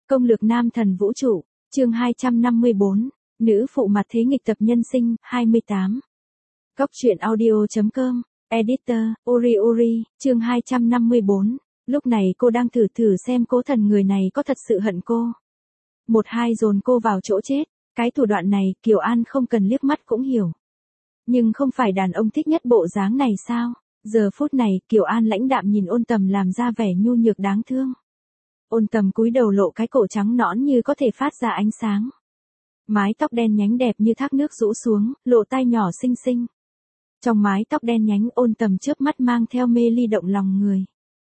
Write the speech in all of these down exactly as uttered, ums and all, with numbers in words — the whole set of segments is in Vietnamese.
Công lược nam thần vũ trụ, chương hai trăm năm mươi bốn, nữ phụ mặt thế nghịch tập nhân sinh, hai mươi tám. Góc truyện audio.com, editor, Uri Uri, chương hai trăm năm mươi bốn. Lúc này cô đang thử thử xem cố thần người này có thật sự hận cô. Một hai dồn cô vào chỗ chết, cái thủ đoạn này Kiều An không cần liếc mắt cũng hiểu. Nhưng không phải đàn ông thích nhất bộ dáng này sao? Giờ phút này Kiều An lãnh đạm nhìn Ôn Tầm làm ra vẻ nhu nhược đáng thương. Ôn Tầm cúi đầu lộ cái cổ trắng nõn như có thể phát ra ánh sáng. Mái tóc đen nhánh đẹp như thác nước rũ xuống, lộ tai nhỏ xinh xinh. Trong mái tóc đen nhánh Ôn Tầm chớp mắt mang theo mê ly động lòng người.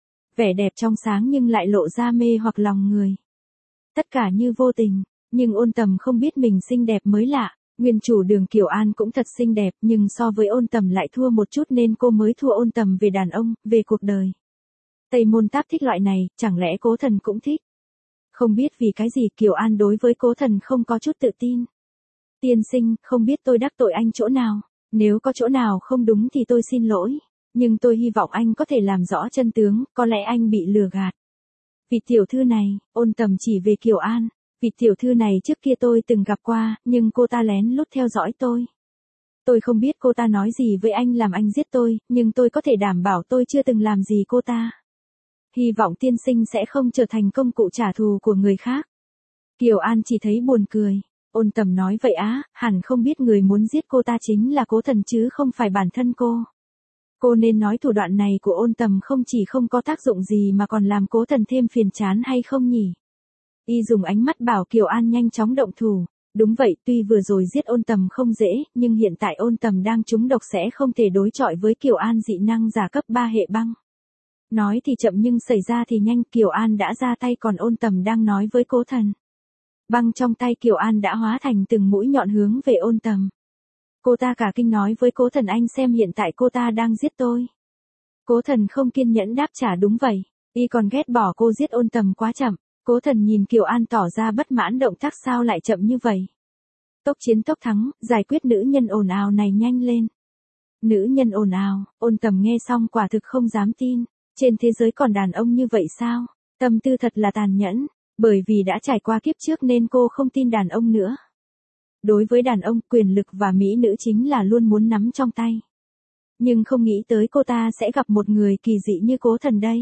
Vẻ đẹp trong sáng nhưng lại lộ ra mê hoặc lòng người. Tất cả như vô tình, nhưng Ôn Tầm không biết mình xinh đẹp mới lạ. Nguyên chủ Đường Kiều An cũng thật xinh đẹp nhưng so với Ôn Tầm lại thua một chút nên cô mới thua Ôn Tầm về đàn ông, về cuộc đời. Tây Môn Táp thích loại này, chẳng lẽ Cố Thần cũng thích? Không biết vì cái gì Kiều An đối với Cố Thần không có chút tự tin. Tiên sinh, không biết tôi đắc tội anh chỗ nào, nếu có chỗ nào không đúng thì tôi xin lỗi, nhưng tôi hy vọng anh có thể làm rõ chân tướng, có lẽ anh bị lừa gạt. Vị tiểu thư này, Ôn Tầm chỉ về Kiều An, vị tiểu thư này trước kia tôi từng gặp qua, nhưng cô ta lén lút theo dõi tôi. Tôi không biết cô ta nói gì với anh làm anh giết tôi, nhưng tôi có thể đảm bảo tôi chưa từng làm gì cô ta. Hy vọng tiên sinh sẽ không trở thành công cụ trả thù của người khác. Kiều An chỉ thấy buồn cười. Ôn Tầm nói vậy á, hẳn không biết người muốn giết cô ta chính là Cố Thần chứ không phải bản thân cô. Cô nên nói thủ đoạn này của Ôn Tầm không chỉ không có tác dụng gì mà còn làm Cố Thần thêm phiền chán hay không nhỉ? Y dùng ánh mắt bảo Kiều An nhanh chóng động thủ. Đúng vậy, tuy vừa rồi giết Ôn Tầm không dễ, nhưng hiện tại Ôn Tầm đang trúng độc sẽ không thể đối chọi với Kiều An dị năng giả cấp ba hệ băng. Nói thì chậm nhưng xảy ra thì nhanh, Kiều An đã ra tay còn Ôn Tầm đang nói với Cố Thần. Băng trong tay Kiều An đã hóa thành từng mũi nhọn hướng về Ôn Tầm. Cô ta cả kinh nói với Cố Thần anh xem hiện tại cô ta đang giết tôi. Cố Thần không kiên nhẫn đáp trả đúng vậy, y còn ghét bỏ cô giết Ôn Tầm quá chậm. Cố Thần nhìn Kiều An tỏ ra bất mãn động tác sao lại chậm như vậy. Tốc chiến tốc thắng, giải quyết nữ nhân ồn ào này nhanh lên. Nữ nhân ồn ào, Ôn Tầm nghe xong quả thực không dám tin. Trên thế giới còn đàn ông như vậy sao? Tâm tư thật là tàn nhẫn, bởi vì đã trải qua kiếp trước nên cô không tin đàn ông nữa. Đối với đàn ông, quyền lực và mỹ nữ chính là luôn muốn nắm trong tay. Nhưng không nghĩ tới cô ta sẽ gặp một người kỳ dị như Cố Thần đây.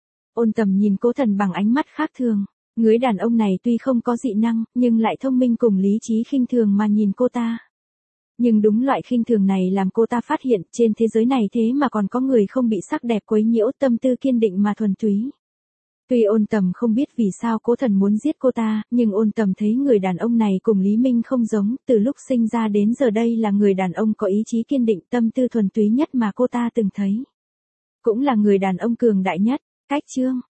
Ôn Tầm nhìn Cố Thần bằng ánh mắt khác thường. Người đàn ông này tuy không có dị năng, nhưng lại thông minh cùng lý trí khinh thường mà nhìn cô ta. Nhưng đúng loại khinh thường này làm cô ta phát hiện trên thế giới này thế mà còn có người không bị sắc đẹp quấy nhiễu, tâm tư kiên định mà thuần túy. Tuy Ôn Tầm không biết vì sao Cố Thần muốn giết cô ta, nhưng Ôn Tầm thấy người đàn ông này cùng Lý Minh không giống, từ lúc sinh ra đến giờ đây là người đàn ông có ý chí kiên định, tâm tư thuần túy nhất mà cô ta từng thấy. Cũng là người đàn ông cường đại nhất. Cách chương